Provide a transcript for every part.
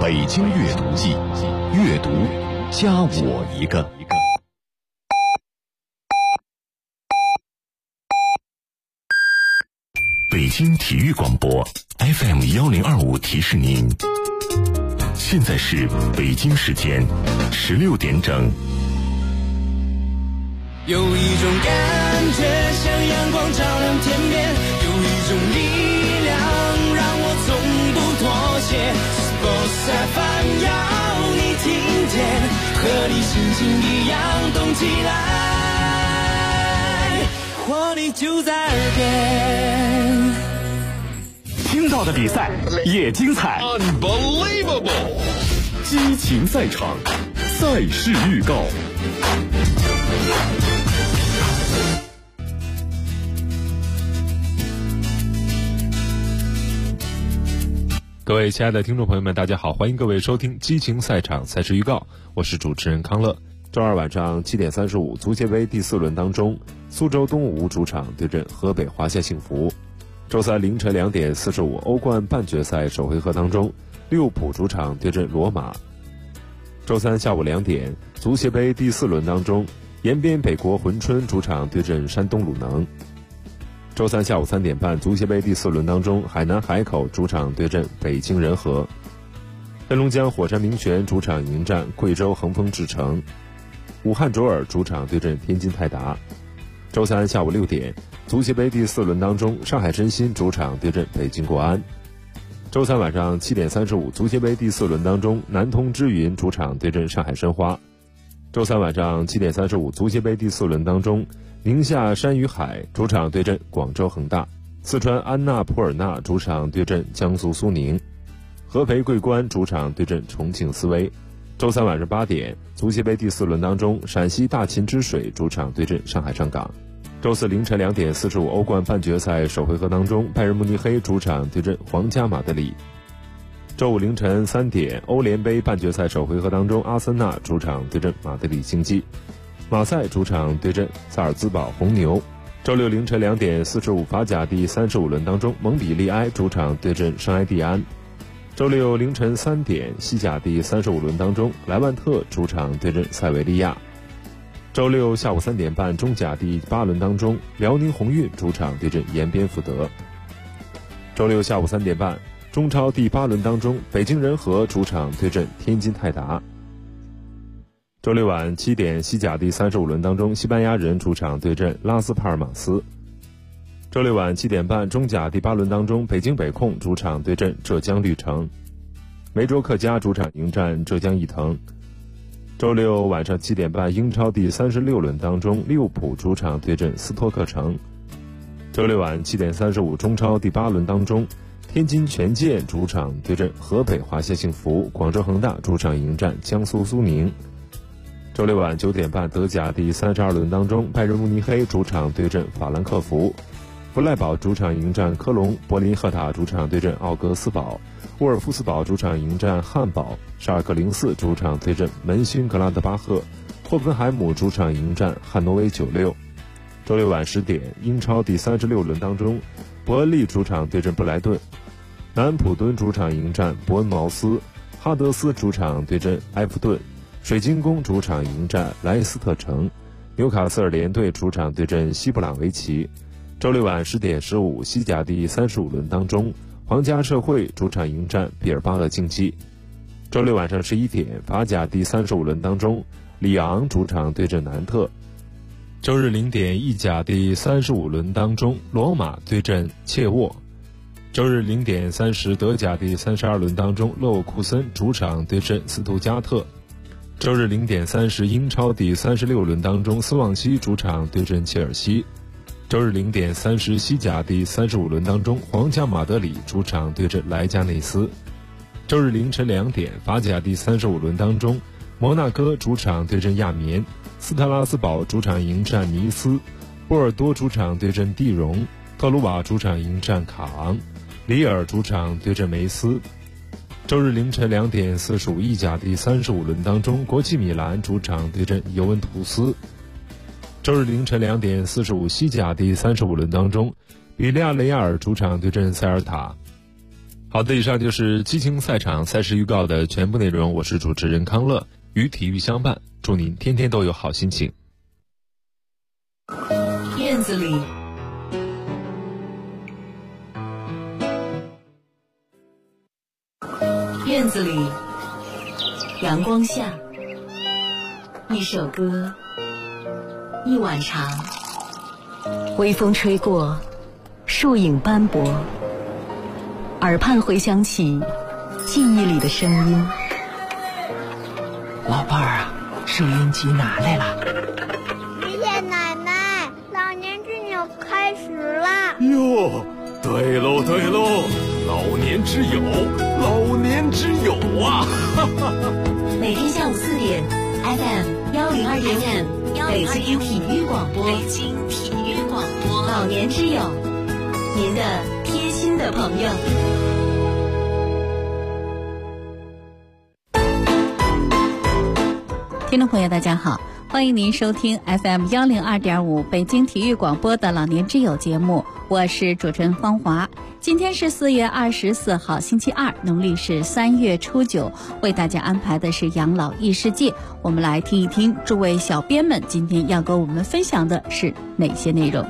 北京阅读季，阅读加我一个。北京体育广播 FM1025提示您，现在是北京时间16点整。 有一种感觉像阳光照亮天边，有一种力量让我从不妥协。Sports FM 要你听见，和你心情一样动起来，活力就在耳边。 听到的比赛也精彩 Unbelievable 激情赛场，赛事预告。 各位亲爱的听众朋友们，大家好，欢迎各位收听激情赛场赛事预告，我是主持人康乐。周二晚上7点35，足协杯第4轮当中，苏州东吴主场对阵河北华夏幸福。周三凌晨2点45，欧冠半决赛首回合当中，利物浦主场对阵罗马。周三下午2点，足协杯第4轮当中，延边北国珲春主场对阵山东鲁能。周三下午3点半，足协杯第4轮当中，海南海口主场对阵北京人和。黑龙江火山明泉主场迎战贵州恒丰智诚。武汉卓尔主场对阵天津泰达。周三下午6点，足协杯第4轮当中，上海申鑫主场对阵北京国安。周三晚上7点35，足协杯第4轮当中，南通之云主场对阵上海申花。周三晚上7点35，足协杯第4轮当中，宁夏山与海主场对阵广州恒大。四川安纳普尔纳主场对阵江苏苏宁。合肥桂冠主场对阵重庆斯威。周三晚上8点，足协杯第4轮当中，陕西大秦之水主场对阵上海上港。周四凌晨2点45，欧冠半决赛首回合当中，拜仁慕尼黑主场对阵皇家马德里。周五凌晨3点，欧联杯半决赛首回合当中，阿森纳主场对阵马德里竞技。马赛主场对阵萨尔兹堡红牛。周六凌晨2点45，法甲第35轮当中，蒙彼利埃主场对阵圣埃蒂安。周六凌晨3点，西甲第35轮当中，莱万特主场对阵塞维利亚。周六下午3点半，中甲第8轮当中，辽宁宏运主场对阵延边福德。周六下午3点半，中超第8轮当中，北京人和主场对阵天津泰达。周六晚7点，西甲第35轮当中，西班牙人主场对阵拉斯帕尔马斯。周六晚7点半，中甲第8轮当中，北京北控主场对阵浙江绿城。梅州客家主场迎战浙江毅腾。周六晚上7点半，英超第36轮当中，利物浦主场对阵斯托克城。周六晚7点35，中超第8轮当中，天津权健主场对阵河北华夏幸福，广州恒大主场迎战江苏苏宁。周六晚9点半，德甲第32轮当中，拜仁慕尼黑主场对阵法兰克福，弗赖堡主场迎战科隆，柏林赫塔主场对阵奥格斯堡，沃尔夫斯堡主场迎战汉堡，沙尔克04主场对阵门兴格拉德巴赫，霍芬海姆主场迎战汉诺威96。周六晚10点，英超第36轮当中，伯恩利主场对阵布莱顿，南安普敦主场迎战伯恩茅斯，哈德斯主场对阵埃弗顿，水晶宫主场迎战莱斯特城，纽卡斯尔联队主场对阵西布朗维奇。周六晚10点15，西甲第35轮当中，皇家社会主场迎战毕尔巴鄂竞技。周六晚上11点，法甲第35轮当中，里昂主场对阵南特。周日0点，意甲第35轮当中，罗马对阵切沃。周日0点30，德甲第32轮当中，勒沃库森主场对阵斯图加特。周日0点30，英超第36轮当中，斯旺西主场对阵切尔西。周日0点30，西甲第35轮当中，皇家马德里主场对阵莱加内斯。周日凌晨2点，法甲第35轮当中，摩纳哥主场对阵亚眠，斯特拉斯堡主场迎战尼斯，波尔多主场对阵蒂荣，特鲁瓦主场迎战卡昂，里尔主场对阵梅斯。周日凌晨2点45，意甲第35轮当中，国际米兰主场对阵尤文图斯。周日凌晨2点45，西甲第35轮当中，比利亚雷亚尔主场对阵塞尔塔。 好的，以上就是激情赛场赛事预告的全部内容。我是主持人康乐，与体育相伴，祝您天天都有好心情。 院子里，院子里，阳光下，一首歌，一碗茶，微风吹过，树影斑驳，耳畔回响起记忆里的声音。 老伴儿啊，收音机拿来了。 爷爷奶奶，老年之友开始了。 哟，对喽对喽，老年之友，老年之友啊！ 每天下午4点 FM102.5北京体育广播，北京体育广播，老年之友，您的贴心的朋友。听众朋友大家好，欢迎您收听 FM102.5北京体育广播的老年之友节目，我是主持人芳华。今天是4月24号星期二，农历是3月初9，为大家安排的是养老异世界。我们来听一听诸位小编们今天要跟我们分享的是哪些内容。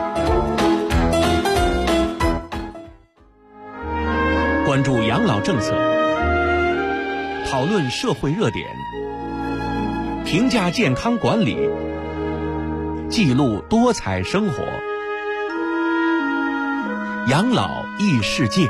关注养老政策，讨论社会热点，评价健康管理，记录多彩生活，养老异世界。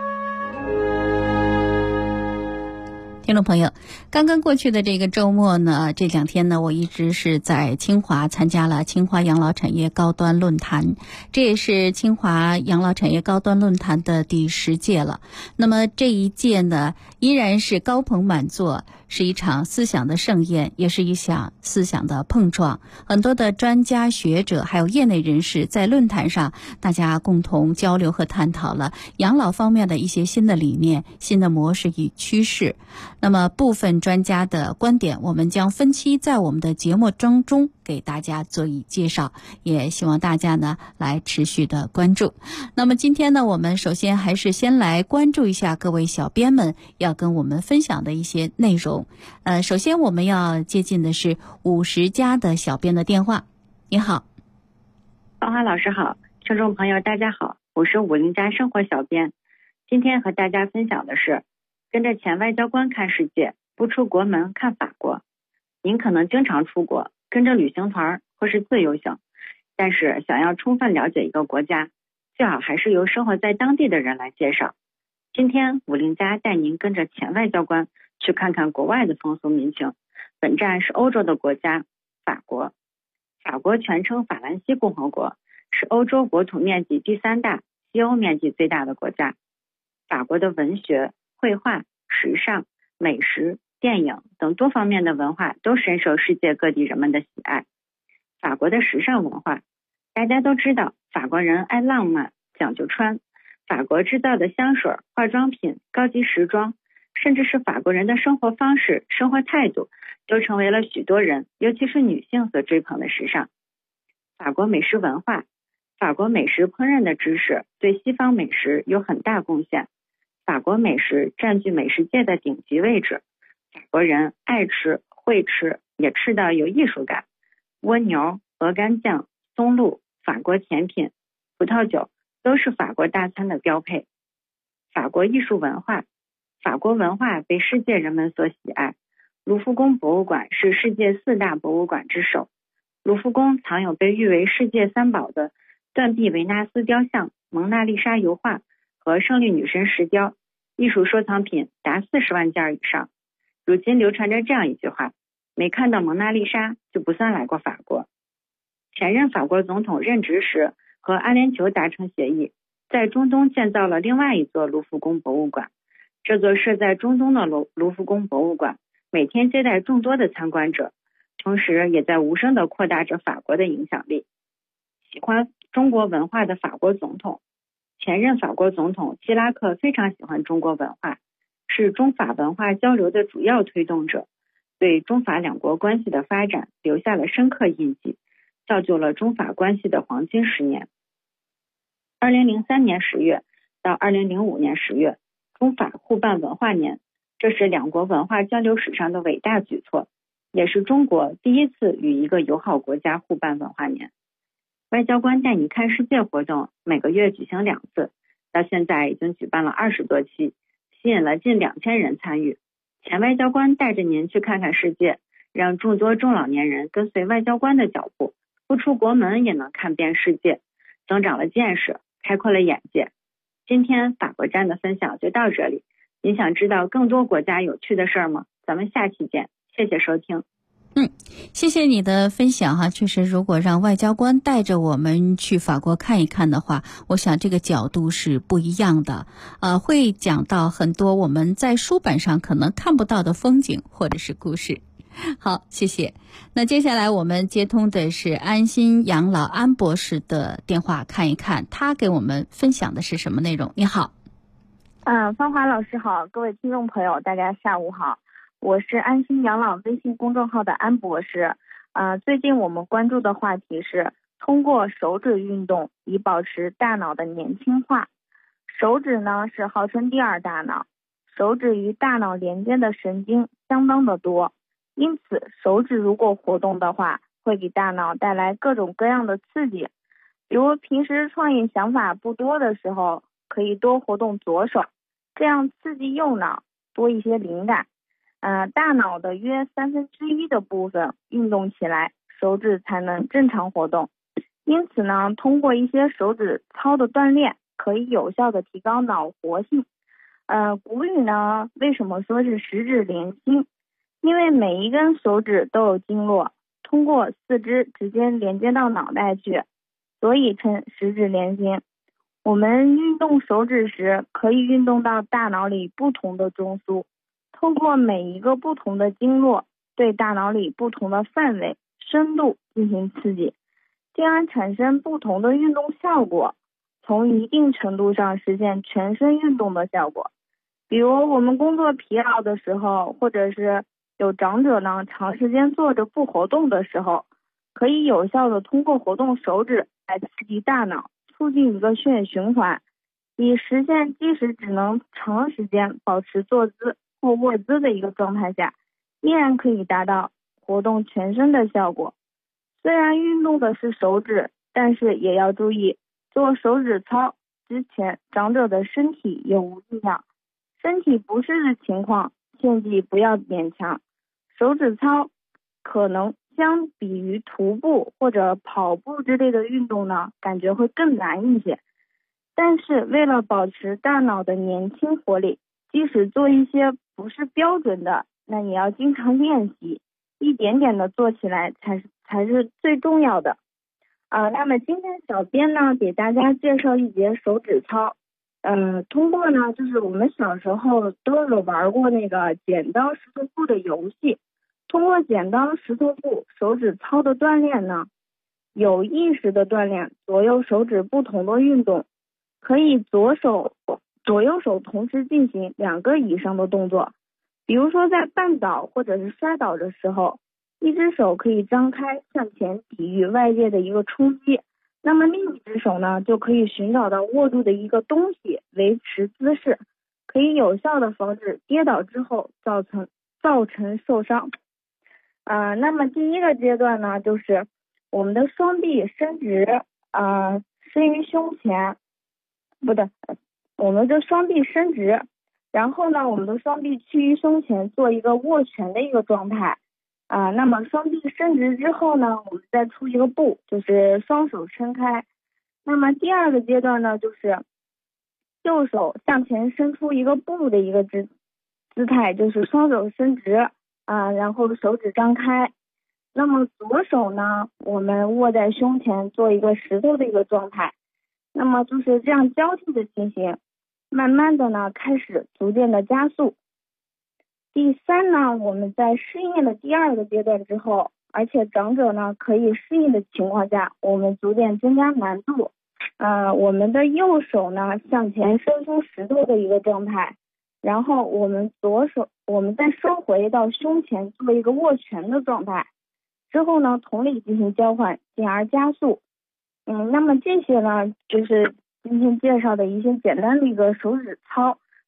听众朋友，刚刚过去的这个周末呢，这2天呢，我一直是在清华参加了清华养老产业高端论坛，这也是清华养老产业高端论坛的第10届了。那么这一届呢，依然是高朋满座，是一场思想的盛宴，也是一场思想的碰撞。很多的专家学者还有业内人士在论坛上，大家共同交流和探讨了养老方面的一些新的理念、新的模式与趋势。那么部分专家的观点，我们将分期在我们的节目当中给大家做以介绍，也希望大家呢来持续的关注。那么今天呢，我们首先还是先来关注一下各位小编们要跟我们分享的一些内容。首先我们要接近的是50加的小编的电话。你好。 芳华老师好，听众朋友大家好，我是50加生活小编。今天和大家分享的是跟着前外交官看世界，不出国门看法国。您可能经常出国，跟着旅行团或是自由行，但是想要充分了解一个国家，最好还是由生活在当地的人来介绍。今天50加带您跟着前外交官去看看国外的风俗民情。本站是欧洲的国家法国，法国全称法兰西共和国，是欧洲国土面积第3大、西欧面积最大的国家。法国的文学、绘画、时尚、美食、电影等多方面的文化都深受世界各地人们的喜爱。法国的时尚文化，大家都知道，法国人爱浪漫，讲究穿。法国制造的香水、化妆品、高级时装，甚至是法国人的生活方式、生活态度，都成为了许多人，尤其是女性所追捧的时尚。法国美食文化，法国美食烹饪的知识对西方美食有很大贡献。法国美食占据美食界的顶级位置，法国人爱吃、会吃，也吃到有艺术感。蜗牛、鹅肝酱、松露、法国甜品、葡萄酒都是法国大餐的标配。法国艺术文化，法国文化被世界人们所喜爱。卢浮宫博物馆是世界4大博物馆之首。卢浮宫藏有被誉为世界3宝的断臂维纳斯雕像、蒙娜丽莎油画和胜利女神石雕，艺术收藏品达40万件以上。如今流传着这样一句话，没看到蒙娜丽莎就不算来过法国。前任法国总统任职时和阿联酋达成协议，在中东建造了另外一座卢浮宫博物馆。这座设在中东的卢浮宫博物馆每天接待众多的参观者，同时也在无声地扩大着法国的影响力。喜欢中国文化的法国总统，前任法国总统希拉克非常喜欢中国文化，是中法文化交流的主要推动者，对中法两国关系的发展留下了深刻印记，造就了中法关系的黄金10年。2003年10月到2005年10月， 中法互办文化年，这是两国文化交流史上的伟大举措，也是中国第一次与一个友好国家互办文化年。外交官带你看世界活动每个月举行2次，到现在已经举办了20多期，吸引了近2000人参与。前外交官带着您去看看世界，让众多中老年人跟随外交官的脚步，不出国门也能看遍世界，增长了见识，开阔了眼界。今天法国站的分享就到这里，您想知道更多国家有趣的事儿吗？咱们下期见，谢谢收听。 谢谢你的分享哈。确实，如果让外交官带着我们去法国看一看的话，我想这个角度是不一样的，会讲到很多我们在书本上可能看不到的风景或者是故事。好，谢谢。那接下来我们接通的是安心养老安博士的电话，看一看他给我们分享的是什么内容。你好。 芳华老师好，各位听众朋友大家下午好，我是安心养老微信公众号的安博士。最近我们关注的话题是通过手指运动以保持大脑的年轻化。手指呢是号称第二大脑，手指与大脑连接的神经相当的多，因此手指如果活动的话，会给大脑带来各种各样的刺激。比如平时创意想法不多的时候，可以多活动左手，这样刺激右脑，多一些灵感。大脑的约1/3的部分运动起来，手指才能正常活动。因此呢，通过一些手指操的锻炼，可以有效的提高脑活性。古语呢，为什么说是十指连心？因为每一根手指都有经络，通过四肢直接连接到脑袋去，所以称十指连心。我们运动手指时，可以运动到大脑里不同的中枢，通过每一个不同的经络，对大脑里不同的范围、深度进行刺激，进而产生不同的运动效果，从一定程度上实现全身运动的效果。比如我们工作疲劳的时候，或者是有长者呢长时间坐着不活动的时候，可以有效的通过活动手指来刺激大脑，促进一个血液循环，以实现即使只能长时间保持坐姿或卧姿的一个状态下，依然可以达到活动全身的效果。虽然运动的是手指，但是也要注意，做手指操之前，长者的身体有无异样，身体不适的情况，切记不要勉强。手指操可能相比于徒步或者跑步之类的运动呢，感觉会更难一些。但是为了保持大脑的年轻活力，即使做一些不是标准的，那也要经常练习，一点点的做起来才是最重要的。那么今天小编呢给大家介绍一节手指操。通过呢就是我们小时候都有玩过那个剪刀石头布的游戏，通过剪刀石头布手指操的锻炼呢，有意识的锻炼左右手指不同的运动，可以左右手同时进行2个以上的动作。比如说在绊倒或者是摔倒的时候，一只手可以张开向前抵御外界的一个冲击，那么另一只手呢就可以寻找到握住的一个东西，维持姿势，可以有效的防止跌倒之后造成受伤。那么第一个阶段呢，就是我们的双臂伸直，伸于胸前，我们的双臂伸直，然后呢，我们的双臂趋于胸前，做一个握拳的一个状态。那么双臂伸直之后呢，我们再出一个步，就是双手撑开。那么第二个阶段呢，就是右手向前伸出一个步的一个姿态，就是双手伸直，然后手指张开。那么左手呢，我们握在胸前，做一个石头的一个状态。那么就是这样交替的进行，慢慢的呢，开始逐渐的加速。第三呢，我们在适应了第二个阶段之后，而且长者呢可以适应的情况下，我们逐渐增加难度。我们的右手呢向前伸出石头的一个状态，然后我们再收回到胸前做一个握拳的状态，之后呢同理进行交换，进而加速。那么这些呢就是今天介绍的一些简单的一个手指操。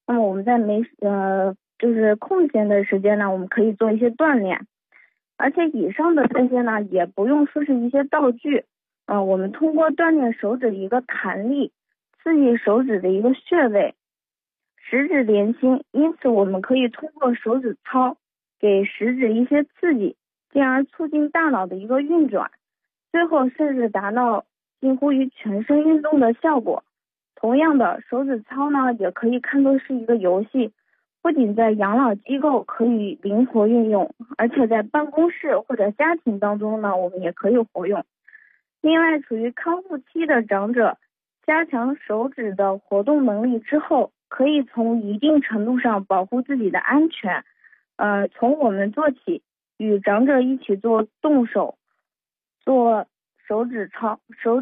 那么我们在就是空闲的时间呢，我们可以做一些锻炼。而且以上的这些呢，也不用说是一些道具，我们通过锻炼手指的一个弹力，刺激手指的一个穴位，食指连心，因此我们可以通过手指操给食指一些刺激，进而促进大脑的一个运转，最后甚至达到近乎于全身运动的效果。同样的，手指操呢也可以看作是一个游戏，不仅在养老机构可以灵活运用，而且在办公室或者家庭当中呢，我们也可以活用。另外，处于康复期的长者，加强手指的活动能力之后，可以从一定程度上保护自己的安全。从我们做起，与长者一起做动手，做手指操。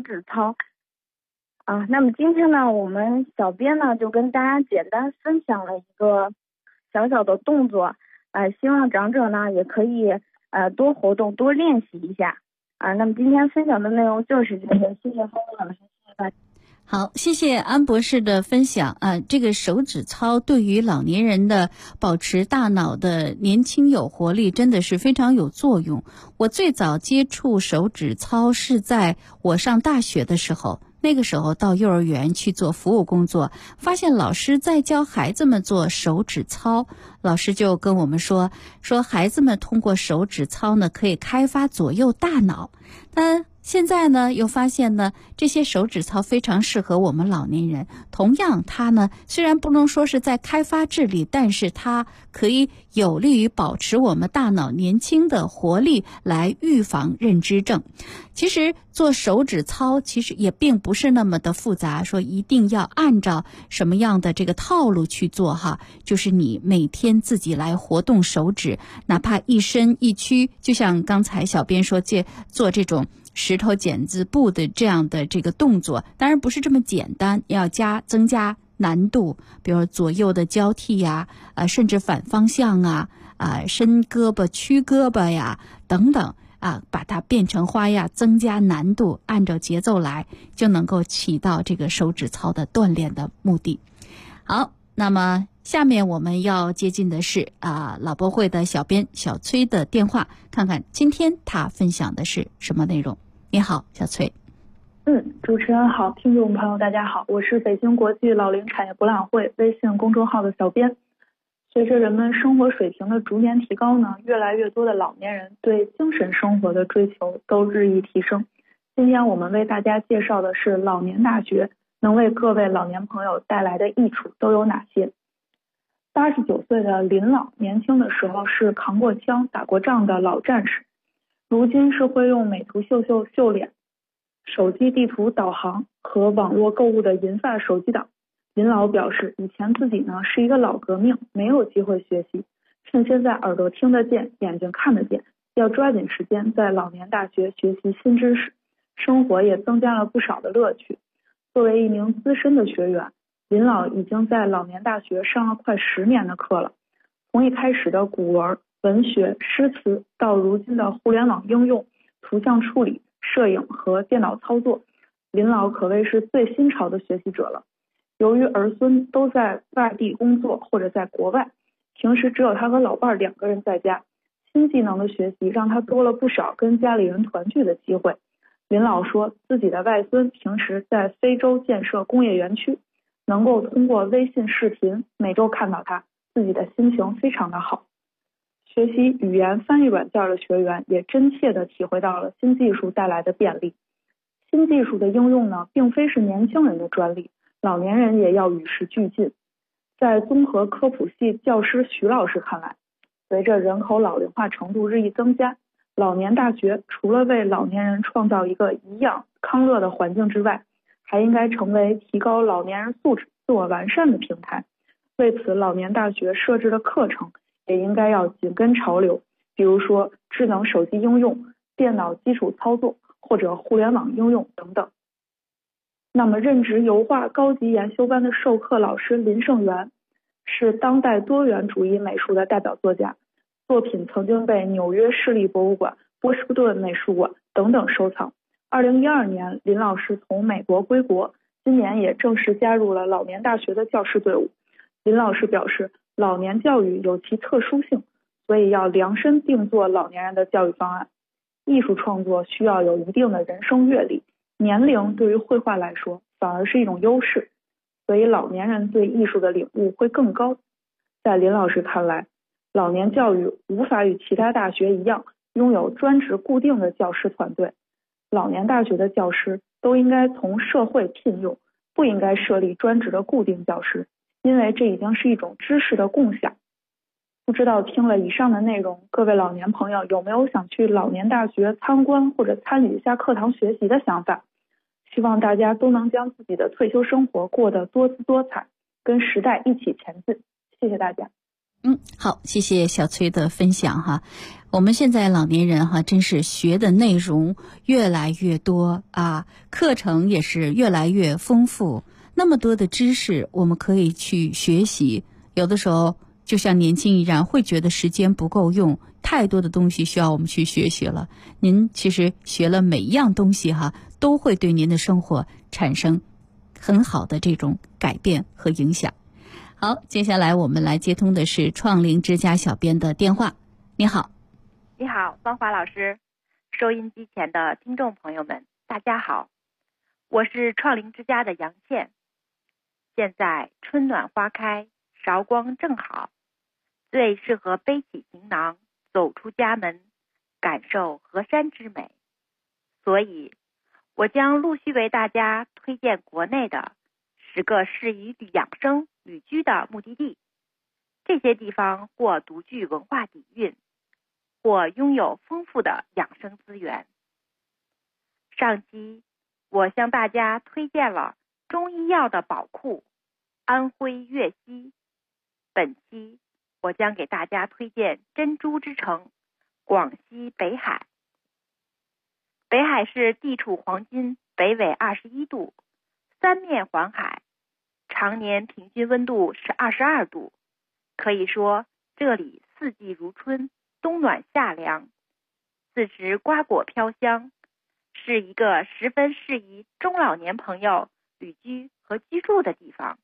那么今天呢，我们小编呢就跟大家简单分享了一个小小的动作，希望长者呢也可以多活动多练习一下。那么今天分享的内容就是这个，谢谢方老师，谢谢大家。 好，谢谢安博士的分享这个手指操对于老年人的保持大脑的年轻有活力真的是非常有作用。我最早接触手指操是在我上大学的时候，那个时候到幼儿园去做服务工作，发现老师在教孩子们做手指操，老师就跟我们说孩子们通过手指操呢可以开发左右大脑。现在呢又发现呢这些手指操非常适合我们老年人，同样它呢虽然不能说是在开发智力，但是它可以有利于保持我们大脑年轻的活力，来预防认知症。其实做手指操其实也并不是那么的复杂，说一定要按照什么样的这个套路去做哈，就是你每天自己来活动手指，哪怕一伸一屈，就像刚才小编说做这种石头剪子布的这样的这个动作，当然不是这么简单，要增加难度，比如左右的交替呀，甚至反方向伸胳膊屈胳膊呀等等把它变成花样，增加难度，按照节奏来，就能够起到这个手指操的锻炼的目的。好，那么下面我们要接近的是老博会的小编小崔的电话，看看今天他分享的是什么内容。你好，小崔。 主持人好，听众朋友大家好，我是北京国际老龄产业博览会微信公众号的小编。随着人们生活水平的逐年提高呢，越来越多的老年人对精神生活的追求都日益提升。今天我们为大家介绍的是老年大学能为各位老年朋友带来的益处都有哪些。89岁的林老年轻的时候是扛过枪打过仗的老战士，如今是会用美图秀秀秀脸、手机地图导航和网络购物的银发手机党。林老表示，以前自己呢是一个老革命，没有机会学习，趁现在耳朵听得见，眼睛看得见，要抓紧时间在老年大学学习新知识，生活也增加了不少的乐趣。作为一名资深的学员，林老已经在老年大学上了快10年的课了，从一开始的古文、文学、诗词，到如今的互联网应用、图像处理、摄影和电脑操作，林老可谓是最新潮的学习者了。由于儿孙都在外地工作或者在国外，平时只有他和老伴2个人在家，新技能的学习让他多了不少跟家里人团聚的机会。林老说，自己的外孙平时在非洲建设工业园区，能够通过微信视频每周看到他，自己的心情非常的好。学习语言翻译软件的学员也真切地体会到了新技术带来的便利。新技术的应用呢，并非是年轻人的专利，老年人也要与时俱进。在综合科普系教师徐老师看来，随着人口老龄化程度日益增加，老年大学除了为老年人创造一个颐养康乐的环境之外，还应该成为提高老年人素质、自我完善的平台。为此，老年大学设置的课程也应该要紧跟潮流，比如说智能手机应用、电脑基础操作或者互联网应用等等。那么任职油画高级研修班的授课老师林胜元是当代多元主义美术的代表作家，作品曾经被纽约市立博物馆、波士顿美术馆等等收藏。2012年，林老师从美国归国，今年也正式加入了老年大学的教师队伍。 林老师表示，老年教育有其特殊性，所以要量身定做老年人的教育方案。艺术创作需要有一定的人生阅历，年龄对于绘画来说反而是一种优势，所以老年人对艺术的领悟会更高。在林老师看来，老年教育无法与其他大学一样拥有专职固定的教师团队，老年大学的教师都应该从社会聘用，不应该设立专职的固定教师，因为这已经是一种知识的共享。不知道听了以上的内容，各位老年朋友有没有想去老年大学参观或者参与一下课堂学习的想法？希望大家都能将自己的退休生活过得多姿多彩，跟时代一起前进。谢谢大家。 好，谢谢小崔的分享哈。我们现在老年人哈，真是学的内容越来越多啊，课程也是越来越丰富，那么多的知识我们可以去学习。有的时候就像年轻一样，会觉得时间不够用，太多的东西需要我们去学习了。您其实学了每一样东西哈，都会对您的生活产生很好的这种改变和影响。好，接下来我们来接通的是创灵之家小编的电话。你好。 你好，芳华老师，收音机前的听众朋友们，大家好，我是创灵之家的杨倩。现在春暖花开，韶光正好，最适合背起行囊，走出家门，感受河山之美。所以，我将陆续为大家推荐国内的10个适宜养生旅居的目的地。这些地方或独具文化底蕴，或拥有丰富的养生资源。上期我向大家推荐了中医药的宝库安徽粤西，本期我将给大家推荐珍珠之城广西北海。北海是地处黄金，北纬21度，三面环海，常年平均温度是22度，可以说这里四季如春，冬暖夏凉，四时瓜果飘香，是一个十分适宜中老年朋友旅居和居住的地方。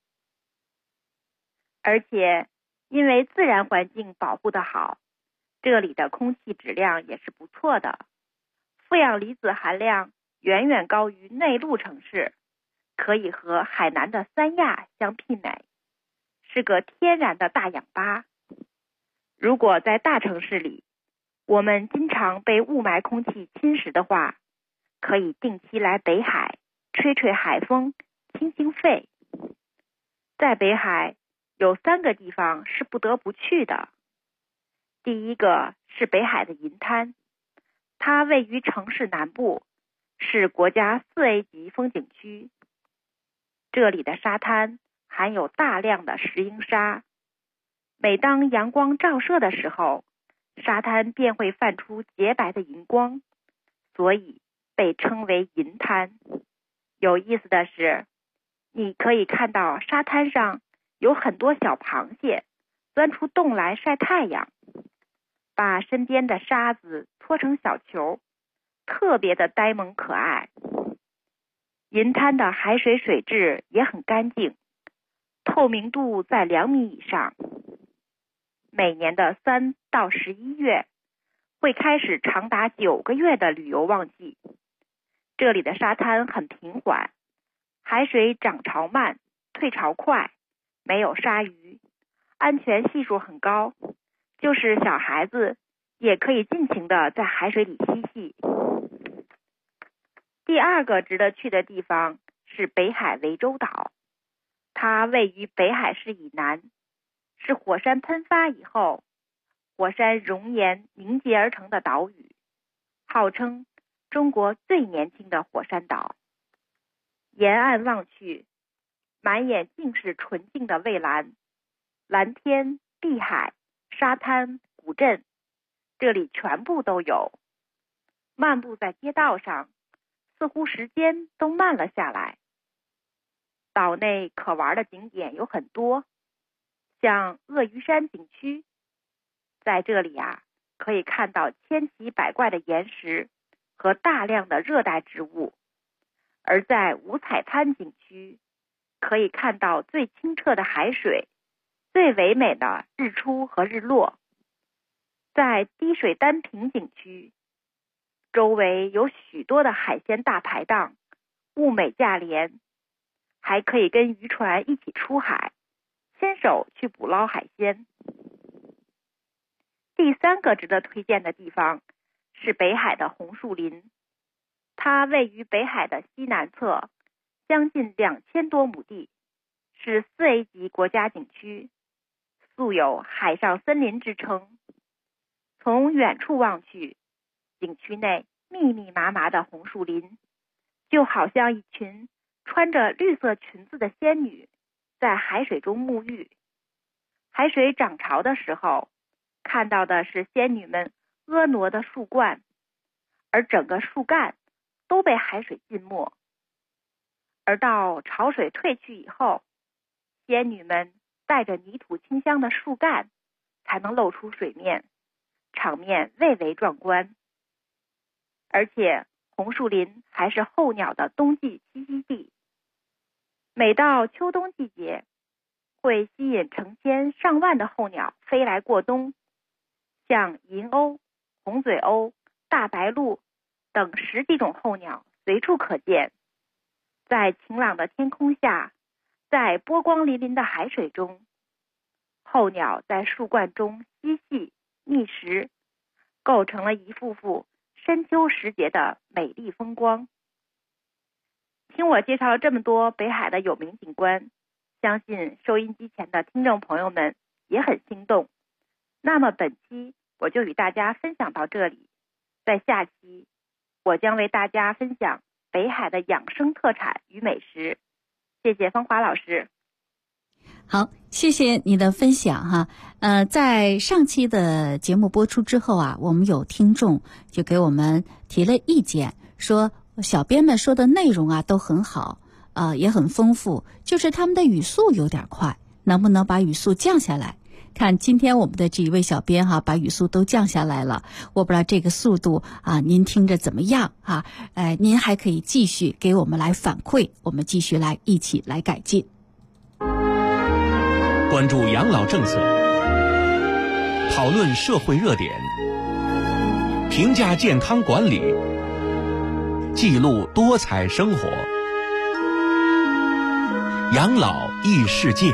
而且因为自然环境保护得好，这里的空气质量也是不错的，负氧离子含量远远高于内陆城市，可以和海南的三亚相媲美，是个天然的大氧吧。如果在大城市里，我们经常被雾霾空气侵蚀的话，可以定期来北海吹吹海风，清清肺。在北海有3个地方是不得不去的。第一个是北海的银滩，它位于城市南部，是国家4A 级风景区。这里的沙滩含有大量的石英砂，每当阳光照射的时候，沙滩便会泛出洁白的银光，所以被称为银滩。有意思的是，你可以看到沙滩上有很多小螃蟹钻出洞来晒太阳，把身边的沙子搓成小球，特别的呆萌可爱。银滩的海水水质也很干净，透明度在2米以上。每年的3到11月会开始长达9个月的旅游旺季。这里的沙滩很平缓，海水涨潮慢，退潮快，没有鲨鱼，安全系数很高，就是小孩子也可以尽情的在海水里嬉戏。第2个值得去的地方是北海涠洲岛，它位于北海市以南，是火山喷发以后火山熔岩凝结而成的岛屿，号称中国最年轻的火山岛。沿岸望去，满眼尽是纯净的蔚蓝，蓝天、碧海、沙滩、古镇，这里全部都有。漫步在街道上，似乎时间都慢了下来。岛内可玩的景点有很多，像鳄鱼山景区，在这里可以看到千奇百怪的岩石和大量的热带植物。而在五彩滩景区，可以看到最清澈的海水， 最唯美的日出和日落。在滴水丹坪景区，周围有许多的海鲜大排档，物美价廉，还可以跟渔船一起出海，牵手去捕捞海鲜。第3个值得推荐的地方是北海的红树林，它位于北海的西南侧，将近2000多亩地，是4A 级国家景区，素有海上森林之称。从远处望去，景区内密密麻麻的红树林，就好像一群穿着绿色裙子的仙女在海水中沐浴。海水涨潮的时候，看到的是仙女们婀娜的树冠，而整个树干都被海水浸没。而到潮水退去以后，仙女们带着泥土清香的树干才能露出水面，场面蔚为壮观。而且红树林还是候鸟的冬季栖息地，每到秋冬季节，会吸引成千上万的候鸟飞来过冬，像银鸥、红嘴鸥、大白鹭等10几种候鸟随处可见。在晴朗的天空下，在波光粼粼的海水中，候鸟在树冠中嬉戏觅食，构成了一幅幅深秋时节的美丽风光。听我介绍了这么多北海的有名景观，相信收音机前的听众朋友们也很心动。那么本期我就与大家分享到这里，在下期我将为大家分享北海的养生特产与美食。谢谢芳华老师。 好，谢谢你的分享哈。在上期的节目播出之后啊，我们有听众就给我们提了意见，说小编们说的内容啊都很好，也很丰富，就是他们的语速有点快，能不能把语速降下来？看今天我们的这一位小编把语速都降下来了，我不知道这个速度您听着怎么样啊？您还可以继续给我们来反馈，我们继续来一起来改进。 关注养老政策，讨论社会热点，评价健康管理，记录多彩生活，养老异世界。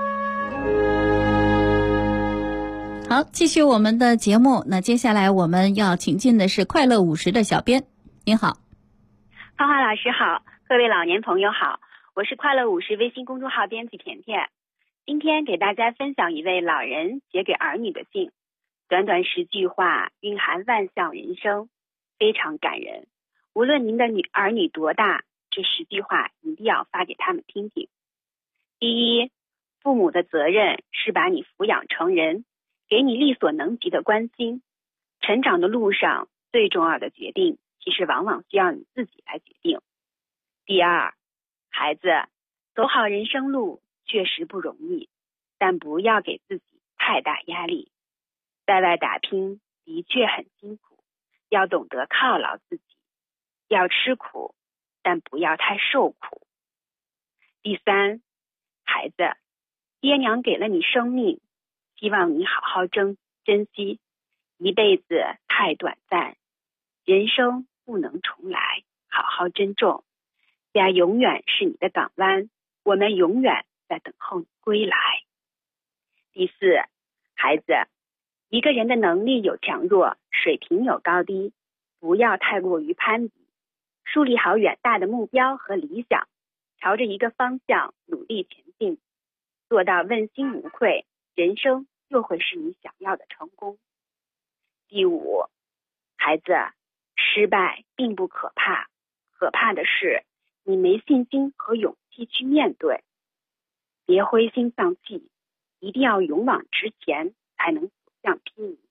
好，继续我们的节目。那接下来我们要请进的是快乐50的小编。您好。 芳华老师好，各位老年朋友好，我是快乐50微信公众号编辑甜甜。今天给大家分享一位老人写给儿女的信，短短10句话蕴含万象人生，非常感人。无论您的儿女多大，这10句话一定要发给他们听听。第一，父母的责任是把你抚养成人，给你力所能及的关心。成长的路上最重要的决定，其实往往需要你自己来决定。第二，孩子，走好人生路确实不容易，但不要给自己太大压力。在外打拼的确很辛苦，要懂得犒劳自己，要吃苦，但不要太受苦。第三，孩子，爹娘给了你生命，希望你好好珍惜，一辈子太短暂，人生不能重来，好好珍重。家永远是你的港湾，我们永远在等候你归来。第四，孩子，一个人的能力有强弱，水平有高低，不要太过于攀比，树立好远大的目标和理想，朝着一个方向努力前进，做到问心无愧，人生就会是你想要的成功。第五，孩子，失败并不可怕，可怕的是你没信心和勇气去面对。别灰心丧气，一定要勇往直前，才能走向披靡。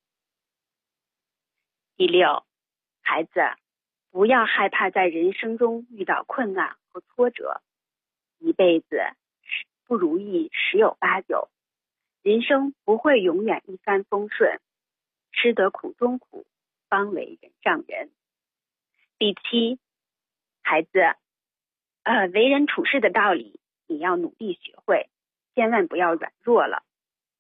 第六，孩子，不要害怕在人生中遇到困难和挫折，一辈子不如意十有八九，人生不会永远一帆风顺，吃得苦中苦，方为人上人。第七，孩子，为人处事的道理你要努力学会，千万不要软弱了，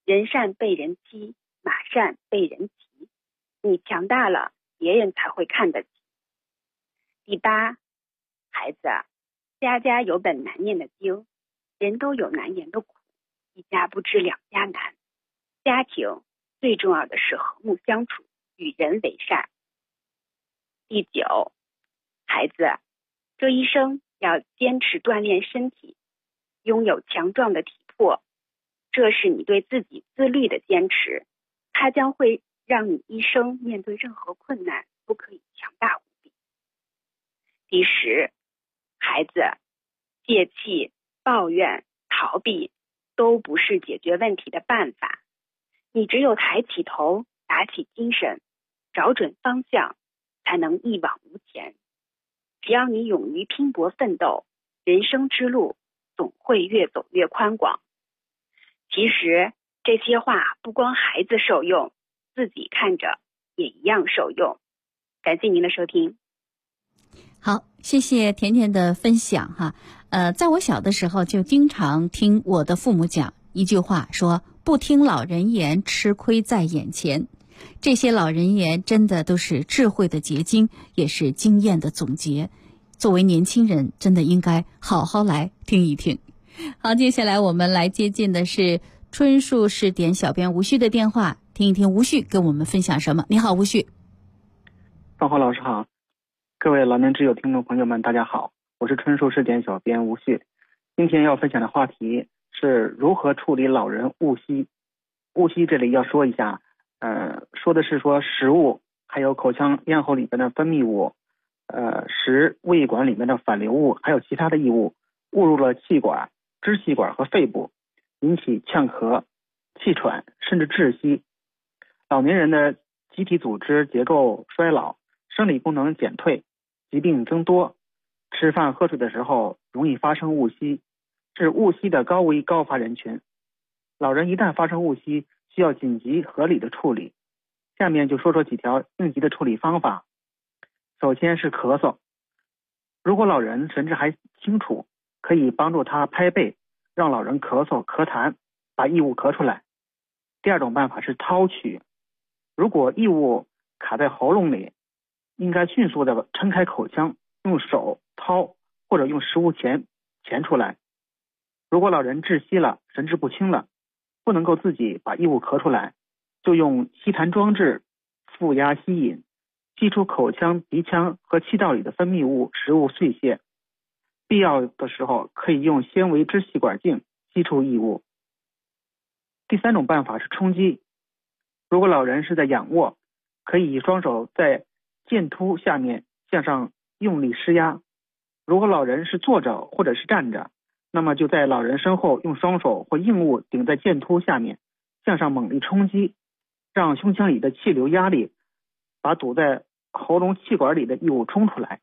人善被人欺，马善被人骑。你强大了，别人才会看得起。第8，孩子，家家有本难念的经，人都有难言的苦，一家不知两家难。家庭最重要的是和睦相处，与人为善。第9，孩子，这一生要坚持锻炼身体，拥有强壮的体魄，这是你对自己自律的坚持，它将会让你一生面对任何困难都可以强大无比。第10，孩子，泄气、抱怨、逃避都不是解决问题的办法，你只有抬起头，打起精神，找准方向，才能一往无前。只要你勇于拼搏奋斗，人生之路总会越走越宽广。其实这些话不光孩子受用，自己看着也一样受用。感谢您的收听。 好，谢谢甜甜的分享哈。在我小的时候就经常听我的父母讲一句话，说不听老人言，吃亏在眼前。这些老人言真的都是智慧的结晶，也是经验的总结。作为年轻人，真的应该好好来听一听。好，接下来我们来接近的是春树试点小编吴旭的电话，听一听吴旭跟我们分享什么。你好，吴旭。 芳华老师好，各位老年之友听众朋友们大家好，我是春树试点小编吴旭。今天要分享的话题是如何处理老人误吸。误吸这里要说一下，说的是说食物还有口腔咽喉里边的分泌物，胃管里面的反流物还有其他的异物误入了气管、支气管和肺部，引起呛咳、气喘甚至窒息。老年人的机体组织结构衰老，生理功能减退，疾病增多，吃饭喝水的时候容易发生误吸，是误吸的高危高发人群。老人一旦发生误吸，需要紧急合理的处理。下面就说说几条应急的处理方法。首先是咳嗽，如果老人神志还清楚，可以帮助他拍背，让老人咳嗽咳痰，把异物咳出来。第二种办法是掏取，如果异物卡在喉咙里，应该迅速的撑开口腔，用手掏或者用食物钳出来。如果老人窒息了，神志不清了，不能够自己把异物咳出来，就用吸痰装置负压吸引，吸出口腔、鼻腔和气道里的分泌物、食物碎屑。必要的时候可以用纤维支气管镜吸出异物。第三种办法是冲击，如果老人是在仰卧，可以双手在剑突下面向上用力施压。如果老人是坐着或者是站着，那么就在老人身后用双手或硬物顶在剑突下面向上猛力冲击，让胸腔里的气流压力把堵在喉咙气管里的异物冲出来。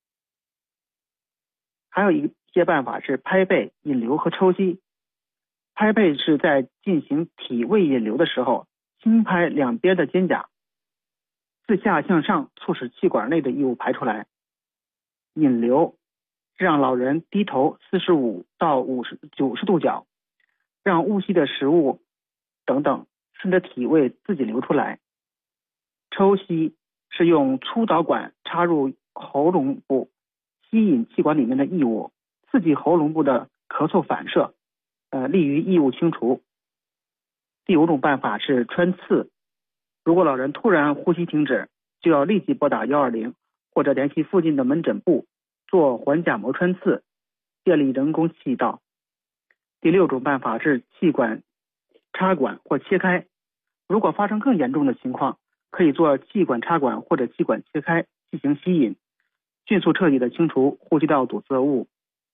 还有一些办法是拍背、引流和抽吸。拍背是在进行体位引流的时候，轻拍两边的肩胛，自下向上促使气管内的异物排出来。引流是让老人低头45到90度角，让误吸的食物等等顺着体位自己流出来。抽吸是用粗导管插入喉咙部，吸引气管里面的异物，刺激喉咙部的咳嗽反射，利于异物清除。第五种办法是穿刺，如果老人突然呼吸停止，就要立即拨打120或者联系附近的门诊部做环甲膜穿刺，建立人工气道。第六种办法是气管插管或切开，如果发生更严重的情况，可以做气管插管或者气管切开进行吸引，迅速彻底的清除呼吸道堵塞物。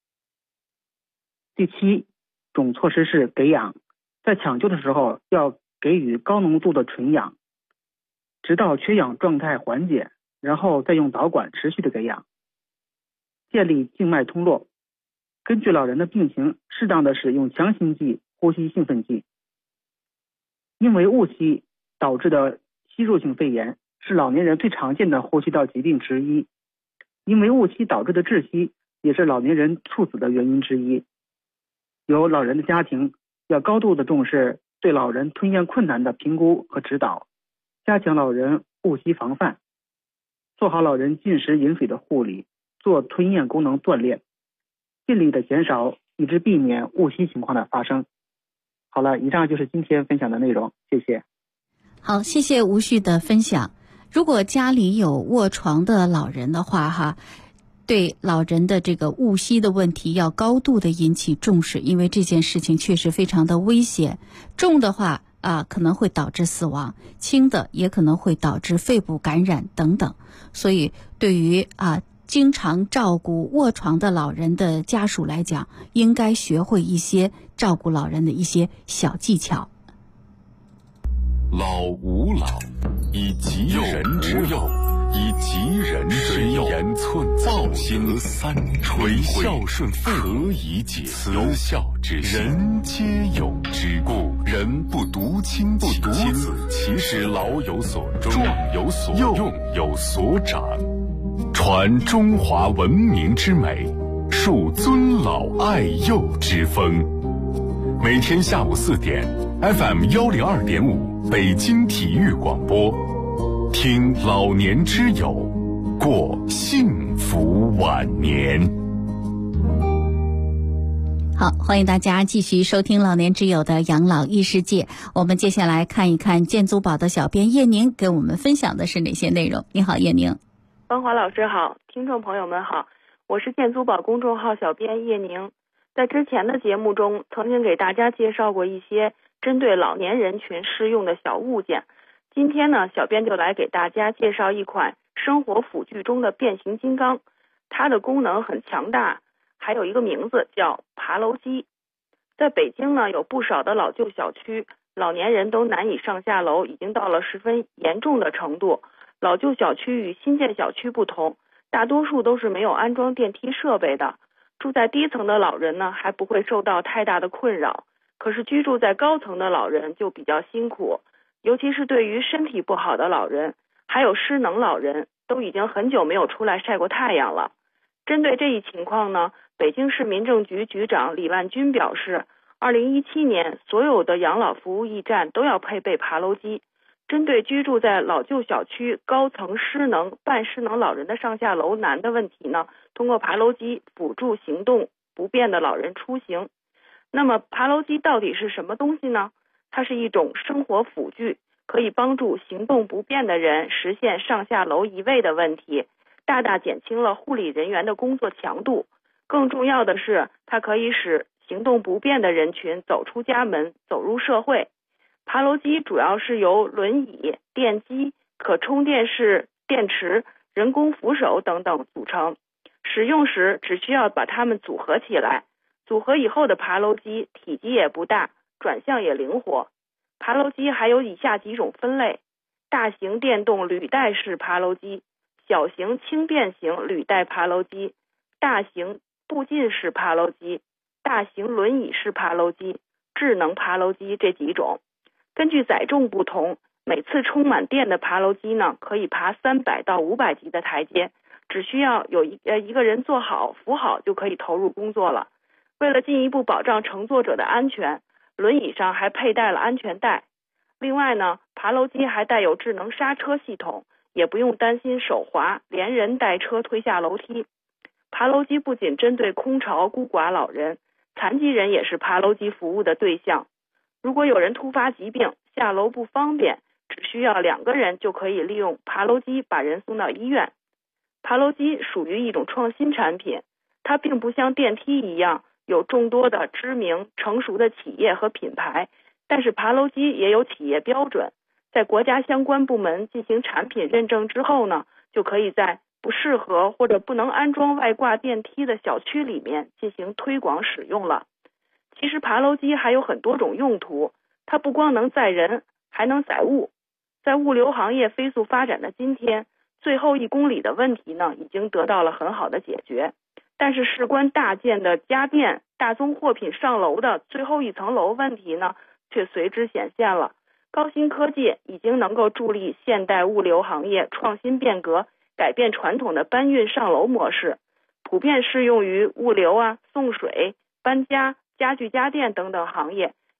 第七种措施是给氧，在抢救的时候要给予高浓度的纯氧，直到缺氧状态缓解，然后再用导管持续的给氧。建立静脉通络，根据老人的病情，适当的使用强心剂、呼吸兴奋剂。因为误吸导致的吸入性肺炎是老年人最常见的呼吸道疾病之一，因为误吸导致的窒息也是老年人猝死的原因之一。有老人的家庭要高度的重视对老人吞咽困难的评估和指导，加强老人误吸防范，做好老人进食饮水的护理，做吞咽功能锻炼，尽力的减少，以致避免误吸情况的发生。好了，以上就是今天分享的内容，谢谢。 好，谢谢吴旭的分享。如果家里有卧床的老人的话，对老人的这个误吸的问题要高度的引起重视，因为这件事情确实非常的危险。重的话可能会导致死亡，轻的也可能会导致肺部感染等等。所以对于经常照顾卧床的老人的家属来讲，应该学会一些照顾老人的一些小技巧。 老吾老以及人之幼，以及人之幼，言寸报行三垂孝顺父何以解慈孝之心，人皆有之。故人不独亲其子，其实老有所终，壮有所用，有所长，传中华文明之美，树尊老爱幼之风。每天下午4点 FM 102.5北京体育广播，听老年之友，过幸福晚年。 好，欢迎大家继续收听老年之友的养老异世界。我们接下来看一看建租宝的小编叶宁给我们分享的是哪些内容。你好，叶宁。 芳华老师好，听众朋友们好，我是建租宝公众号小编叶宁。在之前的节目中，曾经给大家介绍过一些针对老年人群适用的小物件。今天呢，小编就来给大家介绍一款生活辅具中的变形金刚，它的功能很强大，还有一个名字叫爬楼机。在北京呢，有不少的老旧小区，老年人都难以上下楼，已经到了十分严重的程度。老旧小区与新建小区不同，大多数都是没有安装电梯设备的。住在低层的老人呢，还不会受到太大的困扰，可是居住在高层的老人就比较辛苦，尤其是对于身体不好的老人，还有失能老人，都已经很久没有出来晒过太阳了。针对这一情况呢，北京市民政局局长李万军表示，2017年所有的养老服务驿站都要配备爬楼机，针对居住在老旧小区高层失能、半失能老人的上下楼难的问题呢，通过爬楼机辅助行动不便的老人出行。那么爬楼机到底是什么东西呢？它是一种生活辅具，可以帮助行动不便的人实现上下楼移位的问题，大大减轻了护理人员的工作强度。更重要的是，它可以使行动不便的人群走出家门，走入社会。爬楼机主要是由轮椅、电机、可充电式电池、人工扶手等等组成，使用时只需要把它们组合起来，组合以后的爬楼机体积也不大，转向也灵活。爬楼机还有以下几种分类：大型电动履带式爬楼机、小型轻便型履带爬楼机、大型步进式爬楼机、大型轮椅式爬楼机、智能爬楼机这几种。根据载重不同，每次充满电的爬楼机呢，可以爬300到500级的台阶，只需要有一个人坐好扶好就可以投入工作了。为了进一步保障乘坐者的安全，轮椅上还佩戴了安全带。另外呢，爬楼机还带有智能刹车系统，也不用担心手滑，连人带车推下楼梯。爬楼机不仅针对空巢孤寡老人，残疾人也是爬楼机服务的对象。如果有人突发疾病，下楼不方便，只需要2个人就可以利用爬楼机把人送到医院。爬楼机属于一种创新产品，它并不像电梯一样有众多的知名成熟的企业和品牌，但是爬楼机也有企业标准，在国家相关部门进行产品认证之后呢，就可以在不适合或者不能安装外挂电梯的小区里面进行推广使用了。其实爬楼机还有很多种用途，它不光能载人，还能载物。在物流行业飞速发展的今天，最后1公里的问题呢，已经得到了很好的解决。但是事关大件的家电、大宗货品上楼的最后1层楼问题呢，却随之显现了。高新科技已经能够助力现代物流行业创新变革，改变传统的搬运上楼模式，普遍适用于物流送水、搬家、家具家电等等行业，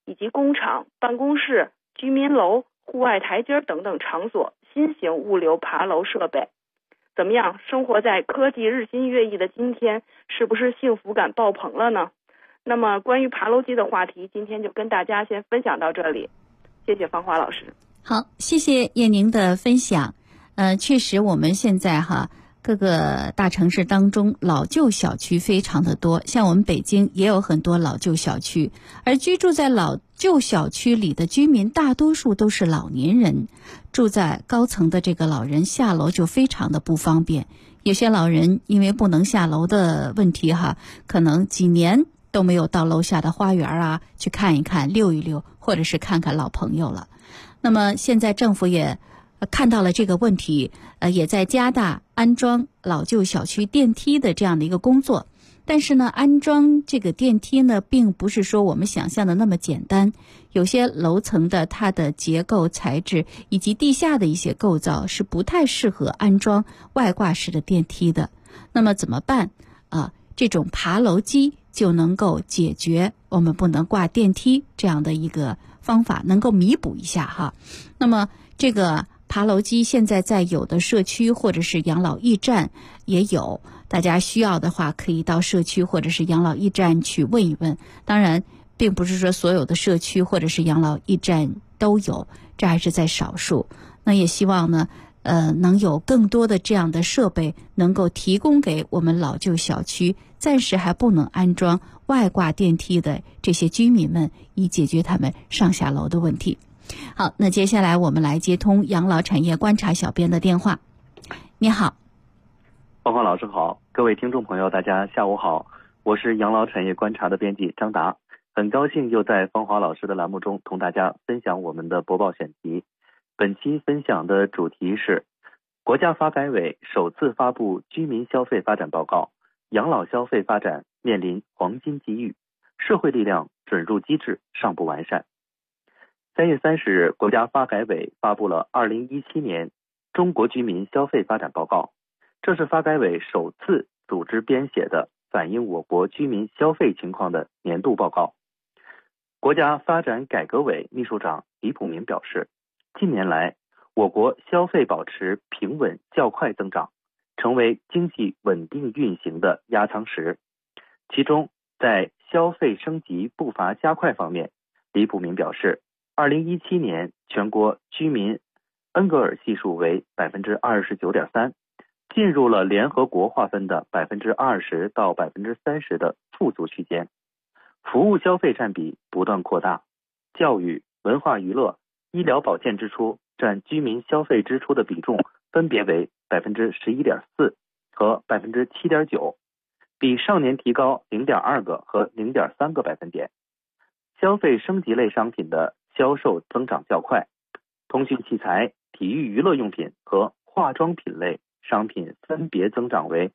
以及工厂、办公室、居民楼、户外台阶等等场所新型物流爬楼设备。怎么样？生活在科技日新月异的今天，是不是幸福感爆棚了呢？那么关于爬楼机的话题，今天就跟大家先分享到这里。谢谢芳华老师。 好，谢谢叶宁的分享。确实我们现在各个大城市当中老旧小区非常的多，像我们北京也有很多老旧小区，而居住在老旧小区里的居民大多数都是老年人，住在高层的这个老人下楼就非常的不方便。有些老人因为不能下楼的问题可能几年都没有到楼下的花园去看一看溜一溜，或者是看看老朋友了。那么现在政府也看到了这个问题，也在加大安装老旧小区电梯的这样的一个工作。但是呢，安装这个电梯呢，并不是说我们想象的那么简单。有些楼层的它的结构材质以及地下的一些构造是不太适合安装外挂式的电梯的。那么怎么办？这种爬楼机就能够解决我们不能挂电梯这样的一个方法，能够弥补一下那么这个爬楼机现在在有的社区或者是养老驿站也有，大家需要的话可以到社区或者是养老驿站去问一问。当然并不是说所有的社区或者是养老驿站都有，这还是在少数。那也希望呢能有更多的这样的设备能够提供给我们老旧小区暂时还不能安装外挂电梯的这些居民们，以解决他们上下楼的问题。好，那接下来我们来接通养老产业观察小编的电话。你好。 芳华老师好，各位听众朋友大家下午好，我是养老产业观察的编辑张达，很高兴又在芳华老师的栏目中同大家分享我们的播报选题。本期分享的主题是国家发改委首次发布居民消费发展报告，养老消费发展面临黄金机遇，社会力量准入机制尚不完善。3月30日，国家发改委发布了2017年中国居民消费发展报告，这是发改委首次组织编写的反映我国居民消费情况的年度报告。国家发展改革委秘书长李普明表示，近年来我国消费保持平稳较快增长，成为经济稳定运行的压舱石。其中在消费升级步伐加快方面，李普明表示2017年全国居民恩格尔系数为 29.3%， 进入了联合国划分的 20% 到 30% 的富足区间。服务消费占比不断扩大，教育、文化娱乐、医疗保健支出占居民消费支出的比重分别为 11.4% 和 7.9%， 比上年提高 0.2 个和 0.3 个百分点。消费升级类商品的销售增长较快，通讯器材、体育娱乐用品和化妆品类商品分别增长为